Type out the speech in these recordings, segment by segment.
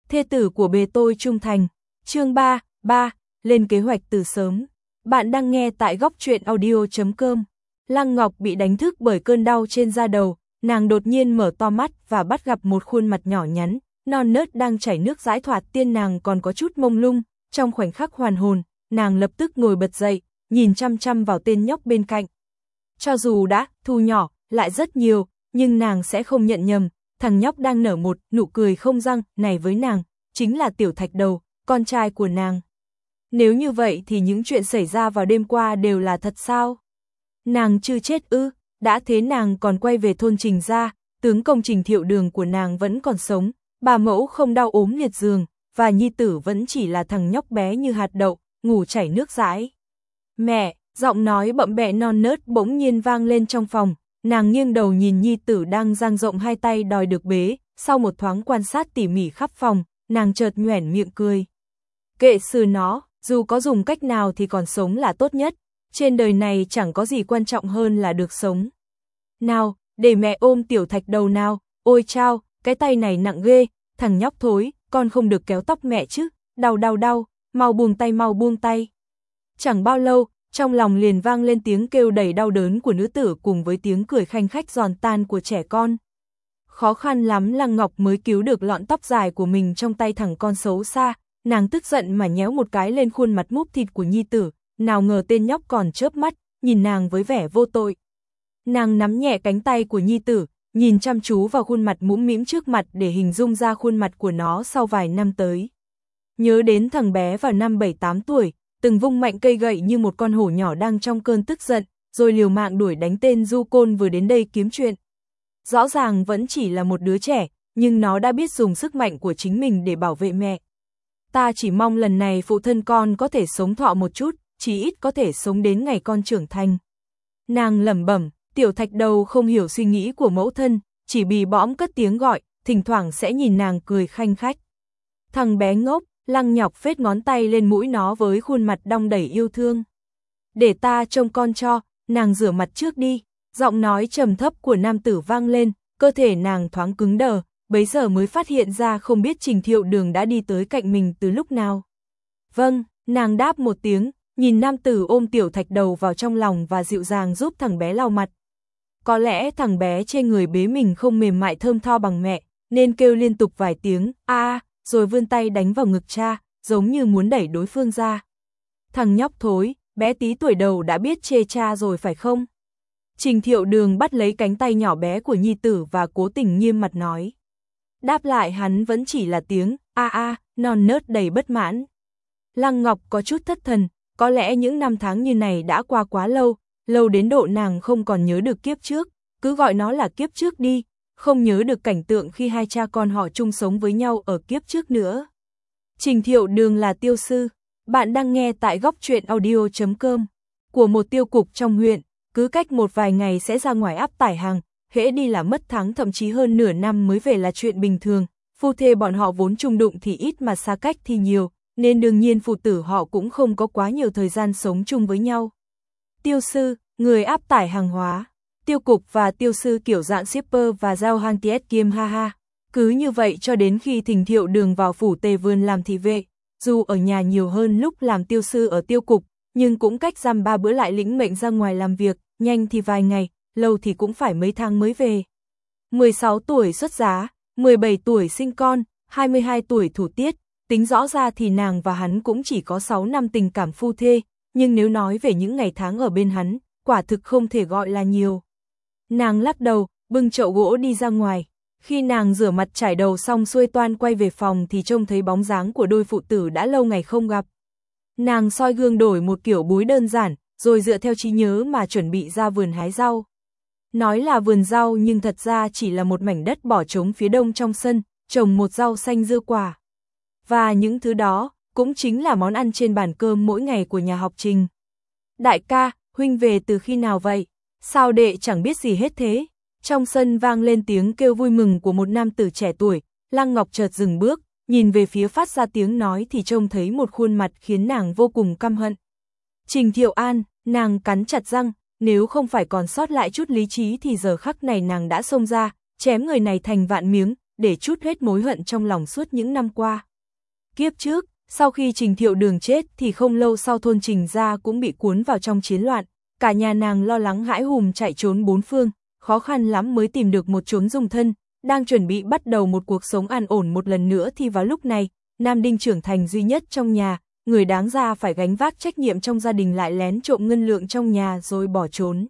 thê tử của bề tôi trung thành. Chương 3, lên kế hoạch từ sớm. Bạn đang nghe tại góc truyện audio.com. Lăng Ngọc bị đánh thức bởi cơn đau trên da đầu, nàng đột nhiên mở to mắt và bắt gặp một khuôn mặt nhỏ nhắn, non nớt đang chảy nước dãi thoạt tiên, nàng còn có chút mông lung. Trong khoảnh khắc hoàn hồn, nàng lập tức ngồi bật dậy, nhìn chăm chăm vào tên nhóc bên cạnh. Cho dù đã thu nhỏ lại rất nhiều, nhưng nàng sẽ không nhận nhầm, thằng nhóc đang nở một nụ cười không răng này với nàng, chính là Tiểu Thạch Đầu, con trai của nàng. Nếu như vậy thì những chuyện xảy ra vào đêm qua đều là thật sao? Nàng chưa chết ư? Đã thế nàng còn quay về thôn Trình gia, tướng công Trình Thiệu Đường của nàng vẫn còn sống, bà mẫu không đau ốm liệt giường, và nhi tử vẫn chỉ là thằng nhóc bé như hạt đậu, ngủ chảy nước dãi. Mẹ, giọng nói bậm bẹ non nớt bỗng nhiên vang lên trong phòng, nàng nghiêng đầu nhìn nhi tử đang dang rộng hai tay đòi được bế, sau một thoáng quan sát tỉ mỉ khắp phòng, nàng chợt nhoẻn miệng cười. Kệ sự nó, dù có dùng cách nào thì còn sống là tốt nhất, trên đời này chẳng có gì quan trọng hơn là được sống. Nào, để mẹ ôm Tiểu Thạch Đầu nào, ôi chao, cái tay này nặng ghê, thằng nhóc thối, con không được kéo tóc mẹ chứ, đau, mau buông tay. Chẳng bao lâu, trong lòng liền vang lên tiếng kêu đầy đau đớn của nữ tử cùng với tiếng cười khanh khách giòn tan của trẻ con. Khó khăn lắm Lăng Ngọc mới cứu được lọn tóc dài của mình trong tay thằng con xấu xa, nàng tức giận mà nhéo một cái lên khuôn mặt múp thịt của nhi tử, nào ngờ tên nhóc còn chớp mắt, nhìn nàng với vẻ vô tội. Nàng nắm nhẹ cánh tay của nhi tử, nhìn chăm chú vào khuôn mặt mũm mĩm trước mặt để hình dung ra khuôn mặt của nó sau vài năm tới. Nhớ đến thằng bé vào năm 7-8 tuổi, từng vung mạnh cây gậy như một con hổ nhỏ đang trong cơn tức giận, rồi liều mạng đuổi đánh tên du côn vừa đến đây kiếm chuyện. Rõ ràng vẫn chỉ là một đứa trẻ, nhưng nó đã biết dùng sức mạnh của chính mình để bảo vệ mẹ. Ta chỉ mong lần này phụ thân con có thể sống thọ một chút, chí ít có thể sống đến ngày con trưởng thành. Nàng lẩm bẩm, Tiểu Thạch Đầu không hiểu suy nghĩ của mẫu thân, chỉ bì bõm cất tiếng gọi, thỉnh thoảng sẽ nhìn nàng cười khanh khách. Thằng bé ngốc, Lăng Nhọc phết ngón tay lên mũi nó với khuôn mặt đong đầy yêu thương. Để ta trông con cho, nàng rửa mặt trước đi, giọng nói trầm thấp của nam tử vang lên, cơ thể nàng thoáng cứng đờ, bấy giờ mới phát hiện ra không biết Trình Thiệu Đường đã đi tới cạnh mình từ lúc nào. Vâng, nàng đáp một tiếng, nhìn nam tử ôm Tiểu Thạch Đầu vào trong lòng và dịu dàng giúp thằng bé lau mặt. Có lẽ thằng bé trên người bế mình không mềm mại thơm tho bằng mẹ, nên kêu liên tục vài tiếng, rồi vươn tay đánh vào ngực cha, giống như muốn đẩy đối phương ra. Thằng nhóc thối, bé tí tuổi đầu đã biết chê cha rồi phải không? Trình Thiệu Đường bắt lấy cánh tay nhỏ bé của nhi tử và cố tình nghiêm mặt nói. Đáp lại hắn vẫn chỉ là tiếng, non nớt đầy bất mãn. Lăng Ngọc có chút thất thần, có lẽ những năm tháng như này đã qua quá lâu, lâu đến độ nàng không còn nhớ được kiếp trước, cứ gọi nó là kiếp trước đi, không nhớ được cảnh tượng khi hai cha con họ chung sống với nhau ở kiếp trước nữa. Trình Thiệu Đường là tiêu sư, bạn đang nghe tại góc truyện audio.com. Của một tiêu cục trong huyện, cứ cách một vài ngày sẽ ra ngoài áp tải hàng, hễ đi là mất tháng thậm chí hơn nửa năm mới về là chuyện bình thường, phu thê bọn họ vốn chung đụng thì ít mà xa cách thì nhiều, nên đương nhiên phụ tử họ cũng không có quá nhiều thời gian sống chung với nhau. Tiêu sư, người áp tải hàng hóa, tiêu cục và tiêu sư kiểu dạng shipper và giao hàng TS kiêm ha. Cứ như vậy cho đến khi Trình Thiệu Đường vào phủ Tề Vườn làm thị vệ, dù ở nhà nhiều hơn lúc làm tiêu sư ở tiêu cục, nhưng cũng cách dăm 3 bữa lại lĩnh mệnh ra ngoài làm việc, nhanh thì vài ngày, lâu thì cũng phải mấy tháng mới về. 16 tuổi xuất giá, 17 tuổi sinh con, 22 tuổi thủ tiết, tính rõ ra thì nàng và hắn cũng chỉ có 6 năm tình cảm phu thê, nhưng nếu nói về những ngày tháng ở bên hắn, quả thực không thể gọi là nhiều. Nàng lắc đầu, bưng chậu gỗ đi ra ngoài. Khi nàng rửa mặt chải đầu xong xuôi toan quay về phòng thì trông thấy bóng dáng của đôi phụ tử đã lâu ngày không gặp. Nàng soi gương đổi một kiểu búi đơn giản, rồi dựa theo trí nhớ mà chuẩn bị ra vườn hái rau. Nói là vườn rau nhưng thật ra chỉ là một mảnh đất bỏ trống phía đông trong sân, trồng một rau xanh dưa quả. Và những thứ đó cũng chính là món ăn trên bàn cơm mỗi ngày của nhà học Trình. Đại ca, huynh về từ khi nào vậy? Sao đệ chẳng biết gì hết thế? Trong sân vang lên tiếng kêu vui mừng của một nam tử trẻ tuổi, Lăng Ngọc chợt dừng bước, nhìn về phía phát ra tiếng nói thì trông thấy một khuôn mặt khiến nàng vô cùng căm hận. Trình Thiệu An, nàng cắn chặt răng, nếu không phải còn sót lại chút lý trí thì giờ khắc này nàng đã xông ra, chém người này thành vạn miếng, để trút hết mối hận trong lòng suốt những năm qua. Kiếp trước, sau khi Trình Thiệu Đường chết thì không lâu sau thôn Trình gia cũng bị cuốn vào trong chiến loạn, cả nhà nàng lo lắng hãi hùng chạy trốn bốn phương, khó khăn lắm mới tìm được một chốn dung thân, đang chuẩn bị bắt đầu một cuộc sống an ổn một lần nữa thì vào lúc này, Nam Đinh trưởng thành duy nhất trong nhà, người đáng ra phải gánh vác trách nhiệm trong gia đình lại lén trộm ngân lượng trong nhà rồi bỏ trốn.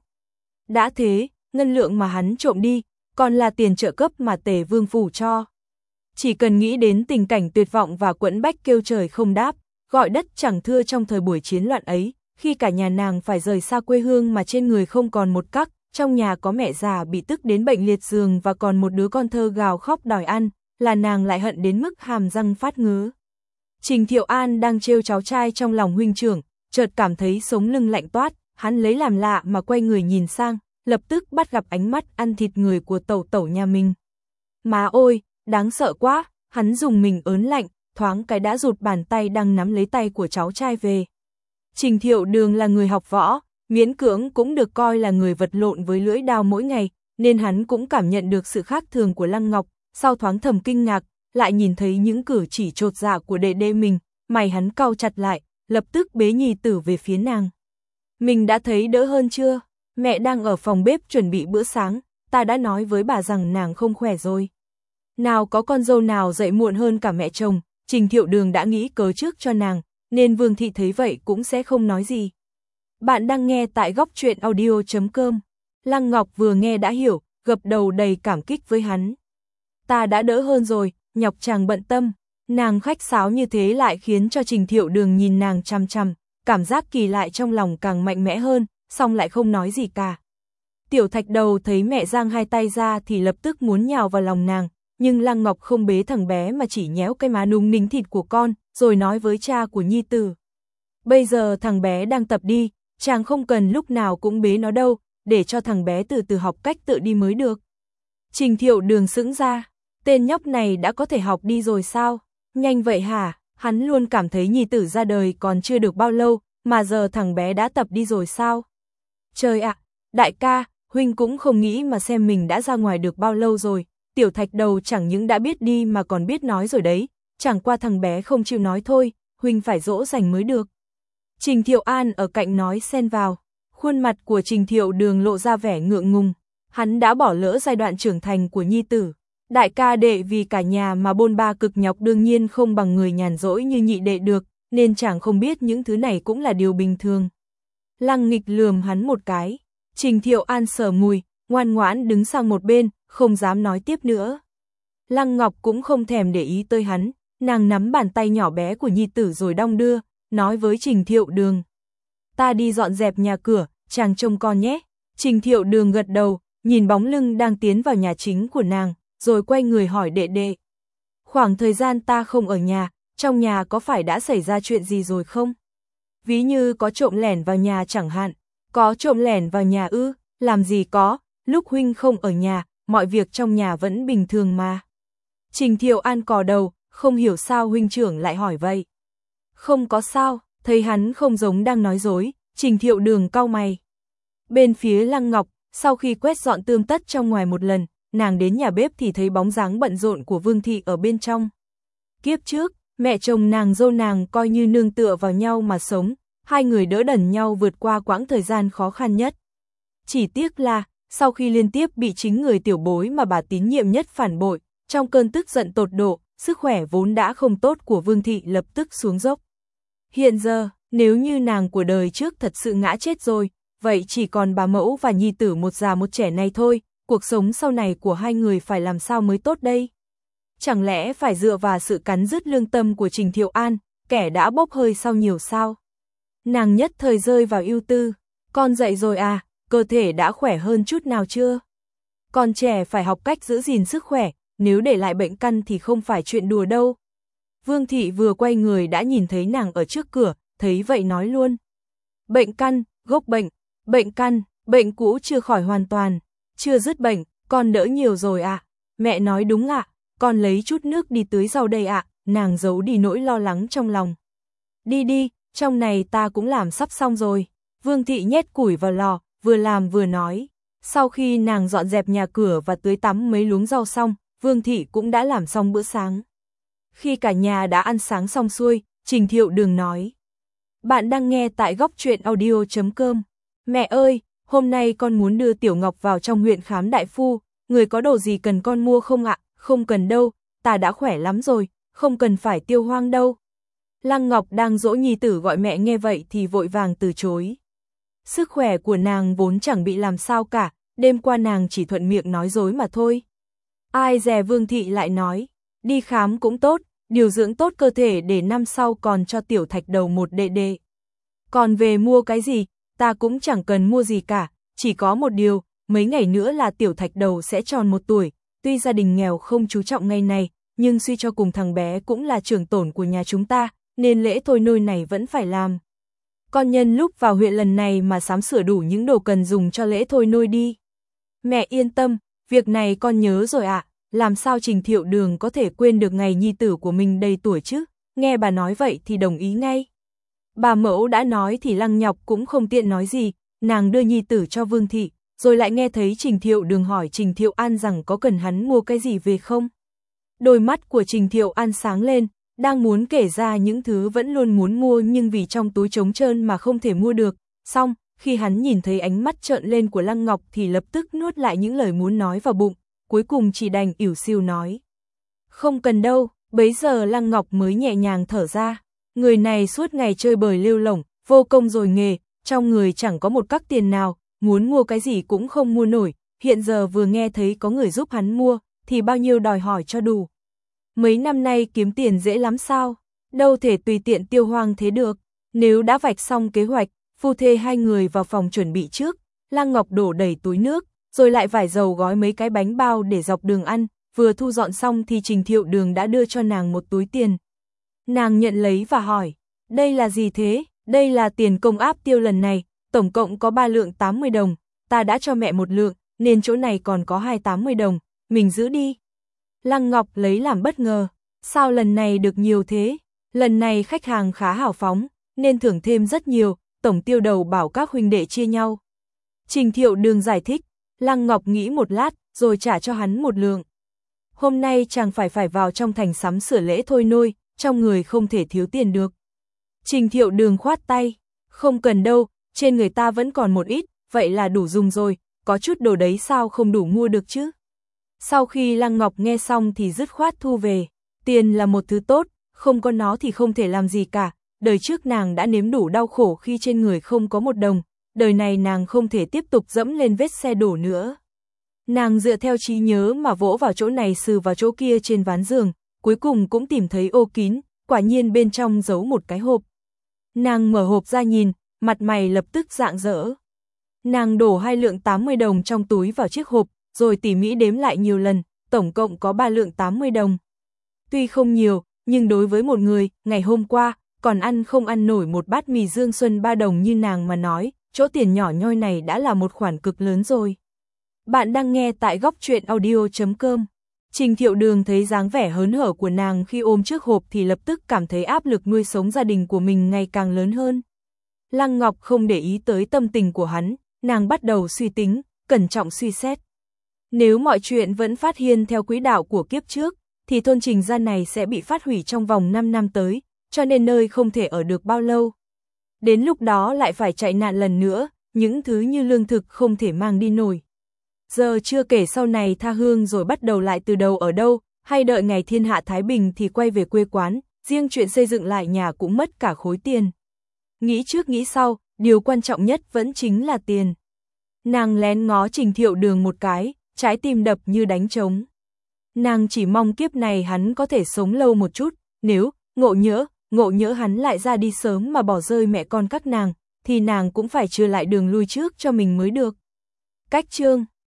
Đã thế, ngân lượng mà hắn trộm đi, còn là tiền trợ cấp mà Tề Vương phủ cho. Chỉ cần nghĩ đến tình cảnh tuyệt vọng và quẫn bách kêu trời không đáp, gọi đất chẳng thưa trong thời buổi chiến loạn ấy, khi cả nhà nàng phải rời xa quê hương mà trên người không còn một cắc, trong nhà có mẹ già bị tức đến bệnh liệt giường và còn một đứa con thơ gào khóc đòi ăn, là nàng lại hận đến mức hàm răng phát ngứa. Trình Thiệu An đang trêu cháu trai trong lòng huynh trưởng, chợt cảm thấy sống lưng lạnh toát, hắn lấy làm lạ mà quay người nhìn sang, lập tức bắt gặp ánh mắt ăn thịt người của tẩu tẩu nhà mình. Má ôi, đáng sợ quá, hắn dùng mình ớn lạnh, thoáng cái đã rụt bàn tay đang nắm lấy tay của cháu trai về. Trình Thiệu Đường là người học võ, miễn cưỡng cũng được coi là người vật lộn với lưỡi đao mỗi ngày, nên hắn cũng cảm nhận được sự khác thường của Lăng Ngọc, sau thoáng thầm kinh ngạc, lại nhìn thấy những cử chỉ chột dạ của đệ đệ mình, mày hắn cau chặt lại, lập tức bế nhi tử về phía nàng. Mình đã thấy đỡ hơn chưa? Mẹ đang ở phòng bếp chuẩn bị bữa sáng, ta đã nói với bà rằng nàng không khỏe rồi. Nào có con dâu nào dậy muộn hơn cả mẹ chồng, Trình Thiệu Đường đã nghĩ cớ trước cho nàng, nên Vương Thị thấy vậy cũng sẽ không nói gì. Bạn đang nghe tại góc truyện audio.com. Lăng Ngọc vừa nghe đã hiểu, gật đầu đầy cảm kích với hắn. Ta đã đỡ hơn rồi, nhọc chàng bận tâm. Nàng khách sáo như thế lại khiến cho Trình Thiệu Đường nhìn nàng chằm chằm, cảm giác kỳ lạ trong lòng càng mạnh mẽ hơn, xong lại không nói gì cả. Tiểu Thạch Đầu thấy mẹ giang hai tay ra thì lập tức muốn nhào vào lòng nàng, nhưng Lăng Ngọc không bế thằng bé mà chỉ nhéo cái má núng nính thịt của con, rồi nói với cha của nhi tử. Bây giờ thằng bé đang tập đi, chàng không cần lúc nào cũng bế nó đâu, để cho thằng bé từ từ học cách tự đi mới được. Trình Thiệu Đường sững ra, tên nhóc này đã có thể học đi rồi sao? Nhanh vậy hả? Hắn luôn cảm thấy nhi tử ra đời còn chưa được bao lâu, mà giờ thằng bé đã tập đi rồi sao? Trời ạ, đại ca, huynh cũng không nghĩ mà xem mình đã ra ngoài được bao lâu rồi. Tiểu Thạch Đầu chẳng những đã biết đi mà còn biết nói rồi đấy, chẳng qua thằng bé không chịu nói thôi, huynh phải dỗ dành mới được. Trình Thiệu An ở cạnh nói xen vào, khuôn mặt của Trình Thiệu Đường lộ ra vẻ ngượng ngùng, hắn đã bỏ lỡ giai đoạn trưởng thành của nhi tử. Đại ca đệ vì cả nhà mà bôn ba cực nhọc đương nhiên không bằng người nhàn rỗi như nhị đệ được, nên chẳng không biết những thứ này cũng là điều bình thường. Lăng Nghịch lườm hắn một cái, Trình Thiệu An sờ mùi, ngoan ngoãn đứng sang một bên, không dám nói tiếp nữa. Lăng Ngọc cũng không thèm để ý tới hắn, nàng nắm bàn tay nhỏ bé của nhi tử rồi đong đưa, nói với Trình Thiệu Đường. Ta đi dọn dẹp nhà cửa, chàng trông con nhé. Trình Thiệu Đường gật đầu, nhìn bóng lưng đang tiến vào nhà chính của nàng, rồi quay người hỏi đệ đệ. Khoảng thời gian ta không ở nhà, trong nhà có phải đã xảy ra chuyện gì rồi không? Ví như có trộm lẻn vào nhà chẳng hạn. Có trộm lẻn vào nhà ư? Làm gì có, lúc huynh không ở nhà, mọi việc trong nhà vẫn bình thường mà. Trình Thiệu An cò đầu, không hiểu sao huynh trưởng lại hỏi vậy. Không có sao, thấy hắn không giống đang nói dối, Trình Thiệu Đường cau mày. Bên phía Lăng Ngọc, sau khi quét dọn tươm tất trong ngoài một lần, nàng đến nhà bếp thì thấy bóng dáng bận rộn của Vương Thị ở bên trong. Kiếp trước, mẹ chồng nàng dâu nàng coi như nương tựa vào nhau mà sống, hai người đỡ đần nhau vượt qua quãng thời gian khó khăn nhất. Chỉ tiếc là, sau khi liên tiếp bị chính người tiểu bối mà bà tín nhiệm nhất phản bội, trong cơn tức giận tột độ, sức khỏe vốn đã không tốt của Vương Thị lập tức xuống dốc. Hiện giờ, nếu như nàng của đời trước thật sự ngã chết rồi, vậy chỉ còn bà mẫu và nhi tử một già một trẻ này thôi, cuộc sống sau này của hai người phải làm sao mới tốt đây? Chẳng lẽ phải dựa vào sự cắn rứt lương tâm của Trình Thiệu An, kẻ đã bốc hơi sau nhiều sao? Nàng nhất thời rơi vào ưu tư, con dậy rồi à, cơ thể đã khỏe hơn chút nào chưa? Con trẻ phải học cách giữ gìn sức khỏe, nếu để lại bệnh căn thì không phải chuyện đùa đâu. Vương Thị vừa quay người đã nhìn thấy nàng ở trước cửa, thấy vậy nói luôn. Bệnh căn, gốc bệnh, bệnh căn, bệnh cũ chưa khỏi hoàn toàn, chưa dứt bệnh, con đỡ nhiều rồi ạ. Mẹ nói đúng ạ, con lấy chút nước đi tưới rau đây ạ, nàng giấu đi nỗi lo lắng trong lòng. Đi đi, trong này ta cũng làm sắp xong rồi. Vương Thị nhét củi vào lò, vừa làm vừa nói. Sau khi nàng dọn dẹp nhà cửa và tưới tắm mấy luống rau xong, Vương Thị cũng đã làm xong bữa sáng. Khi cả nhà đã ăn sáng xong xuôi, Trình Thiệu Đường nói. Bạn đang nghe tại góc truyện audio.com. Mẹ ơi, hôm nay con muốn đưa Tiểu Ngọc vào trong huyện khám đại phu, người có đồ gì cần con mua không ạ? Không cần đâu, ta đã khỏe lắm rồi, không cần phải tiêu hoang đâu. Lăng Ngọc đang dỗ nhi tử gọi mẹ nghe vậy thì vội vàng từ chối. Sức khỏe của nàng vốn chẳng bị làm sao cả, đêm qua nàng chỉ thuận miệng nói dối mà thôi. Ai dè Vương Thị lại nói, đi khám cũng tốt, điều dưỡng tốt cơ thể để năm sau còn cho Tiểu Thạch Đầu một đệ đệ. Còn về mua cái gì, ta cũng chẳng cần mua gì cả, chỉ có một điều, mấy ngày nữa là Tiểu Thạch Đầu sẽ tròn 1 tuổi, tuy gia đình nghèo không chú trọng ngày này, nhưng suy cho cùng thằng bé cũng là trưởng tổn của nhà chúng ta, nên lễ thôi nôi này vẫn phải làm. Con nhân lúc vào huyện lần này mà sắm sửa đủ những đồ cần dùng cho lễ thôi nôi đi. Mẹ yên tâm, việc này con nhớ rồi ạ, làm sao Trình Thiệu Đường có thể quên được ngày nhi tử của mình đầy tuổi chứ, nghe bà nói vậy thì đồng ý ngay. Bà mẫu đã nói thì Lăng Nhọc cũng không tiện nói gì, nàng đưa nhi tử cho Vương Thị, rồi lại nghe thấy Trình Thiệu Đường hỏi Trình Thiệu An rằng có cần hắn mua cái gì về không. Đôi mắt của Trình Thiệu An sáng lên, đang muốn kể ra những thứ vẫn luôn muốn mua nhưng vì trong túi trống trơn mà không thể mua được, xong, khi hắn nhìn thấy ánh mắt trợn lên của Lăng Ngọc thì lập tức nuốt lại những lời muốn nói vào bụng, cuối cùng chỉ đành ỉu xìu nói. Không cần đâu, bấy giờ Lăng Ngọc mới nhẹ nhàng thở ra, người này suốt ngày chơi bời lêu lổng, vô công rồi nghề, trong người chẳng có một cắc tiền nào, muốn mua cái gì cũng không mua nổi, hiện giờ vừa nghe thấy có người giúp hắn mua, thì bao nhiêu đòi hỏi cho đủ. Mấy năm nay kiếm tiền dễ lắm sao, đâu thể tùy tiện tiêu hoang thế được, nếu đã vạch xong kế hoạch, phu thê hai người vào phòng chuẩn bị trước, Lăng Ngọc đổ đầy túi nước, rồi lại vải dầu gói mấy cái bánh bao để dọc đường ăn, vừa thu dọn xong thì Trình Thiệu Đường đã đưa cho nàng một túi tiền. Nàng nhận lấy và hỏi, đây là gì thế? Đây là tiền công áp tiêu lần này, tổng cộng có 3 lượng 80 đồng, ta đã cho mẹ 1 lượng, nên chỗ này còn có 280 đồng, mình giữ đi. Lăng Ngọc lấy làm bất ngờ, sao lần này được nhiều thế? Lần này khách hàng khá hào phóng, nên thưởng thêm rất nhiều, tổng tiêu đầu bảo các huynh đệ chia nhau. Trình Thiệu Đường giải thích, Lăng Ngọc nghĩ một lát, rồi trả cho hắn 1 lượng. Hôm nay chàng phải vào trong thành sắm sửa lễ thôi nôi, trong người không thể thiếu tiền được. Trình Thiệu Đường khoát tay, không cần đâu, trên người ta vẫn còn một ít, vậy là đủ dùng rồi, có chút đồ đấy sao không đủ mua được chứ. Sau khi Lăng Ngọc nghe xong thì dứt khoát thu về, tiền là một thứ tốt, không có nó thì không thể làm gì cả, đời trước nàng đã nếm đủ đau khổ khi trên người không có 1 đồng, đời này nàng không thể tiếp tục dẫm lên vết xe đổ nữa. Nàng dựa theo trí nhớ mà vỗ vào chỗ này sừ vào chỗ kia trên ván giường, cuối cùng cũng tìm thấy ô kín, quả nhiên bên trong giấu một cái hộp. Nàng mở hộp ra nhìn, mặt mày lập tức rạng rỡ. Nàng đổ 2 lượng 80 đồng trong túi vào chiếc hộp, rồi tỉ mỉ đếm lại nhiều lần, tổng cộng có 3 lượng 80 đồng. Tuy không nhiều, nhưng đối với một người, ngày hôm qua, còn ăn không ăn nổi một bát mì Dương Xuân 3 đồng như nàng mà nói, chỗ tiền nhỏ nhoi này đã là một khoản cực lớn rồi. Bạn đang nghe tại góc truyện audio.com. Trình Thiệu Đường thấy dáng vẻ hớn hở của nàng khi ôm chiếc hộp thì lập tức cảm thấy áp lực nuôi sống gia đình của mình ngày càng lớn hơn. Lăng Ngọc không để ý tới tâm tình của hắn, nàng bắt đầu suy tính, cẩn trọng suy xét. Nếu mọi chuyện vẫn phát hiên theo quỹ đạo của kiếp trước, thì thôn Trình gia này sẽ bị phát hủy trong vòng 5 năm tới, cho nên nơi không thể ở được bao lâu. Đến lúc đó lại phải chạy nạn lần nữa, những thứ như lương thực không thể mang đi nổi. Giờ chưa kể sau này tha hương rồi bắt đầu lại từ đầu ở đâu, hay đợi ngày thiên hạ thái bình thì quay về quê quán, riêng chuyện xây dựng lại nhà cũng mất cả khối tiền. Nghĩ trước nghĩ sau, điều quan trọng nhất vẫn chính là tiền. Nàng lén ngó Trình Thiệu Đường một cái, trái tim đập như đánh trống. Nàng chỉ mong kiếp này hắn có thể sống lâu một chút, nếu, ngộ nhỡ hắn lại ra đi sớm mà bỏ rơi mẹ con các nàng, thì nàng cũng phải chừa lại đường lui trước cho mình mới được. Cách chương